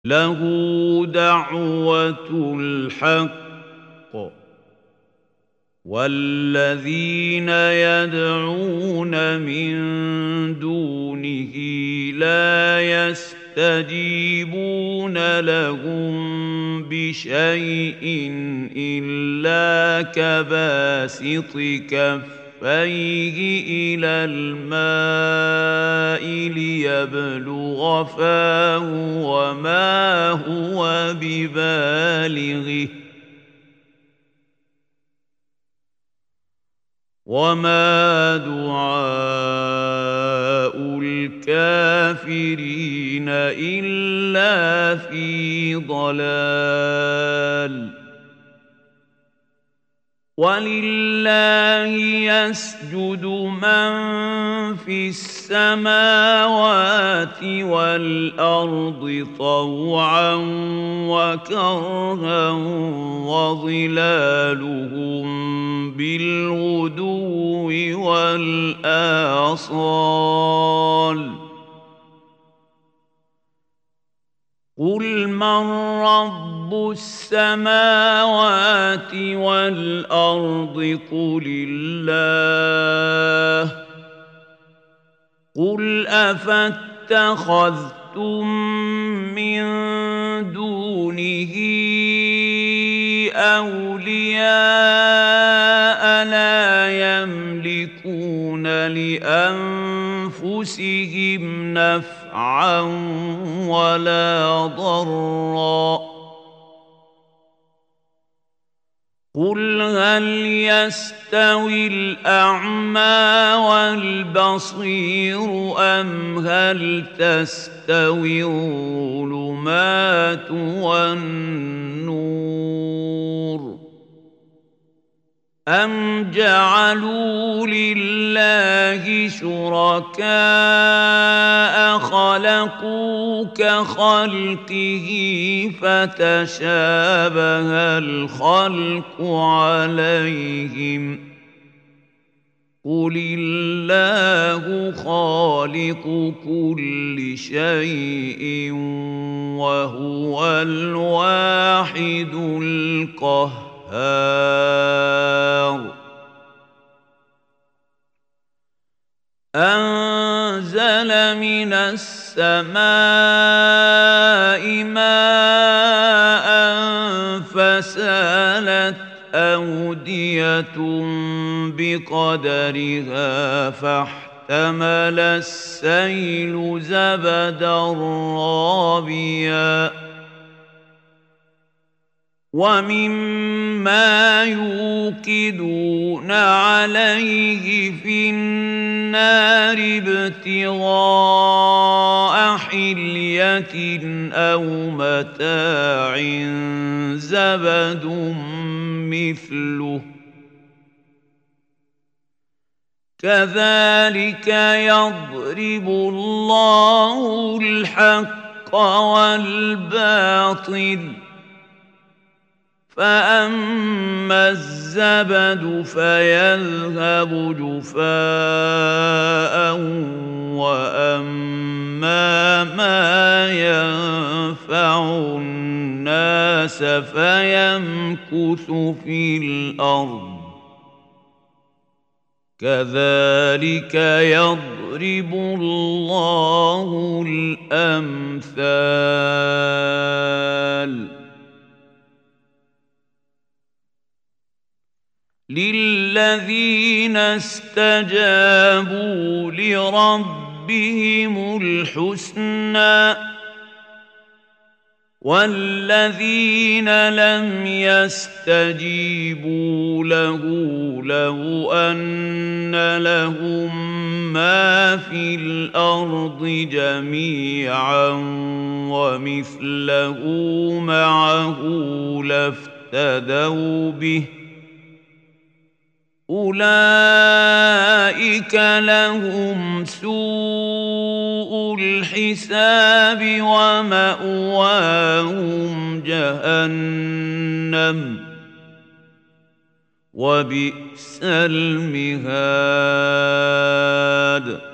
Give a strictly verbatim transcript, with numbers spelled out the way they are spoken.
له دعوة الحق والذين يدعون من دونه لا يستجيبون لهم بشيء إلا كباسط كفيه إلى الماء ليبلغ فاه وما هو ببالغه وما دعاء الكافرين إلا في ضلال ولله يسجد من في السماوات والأرض طوعا وكرها وظلالهم بالغدو والآصال قل من رب السماوات والأرض قل الله قل أفاتخذتم من دونه أولياء لا يملكون لأنفسهم نفعا ولا ضرا قل هل يستوي الأعمى والبصير أم هل تستوي الظلمات والنور أم جعلوا لله شركاء خلقوا كخلقه فتشابه الخلق عليهم قل الله خالق كل شيء وهو الواحد القهار أنزل من السماء ماء فسالت أودية بقدرها فاحتمل السيل زبدا رابيا ومما يوقدون عليه في النار ابتغاء حلية أو متاع زبد مثله كذلك يضرب الله الحق والباطل فأما الزبد فيذهب جفاء وأما ما ينفع الناس فيمكث في الأرض كذلك يضرب الله الأمثال للذين استجابوا لربهم الحسنى والذين لم يستجيبوا له لو أن لهم ما في الأرض جميعا ومثله معه لافتدوا به أولئك لهم سوء الحساب ومأواهم جهنم وبئس المهاد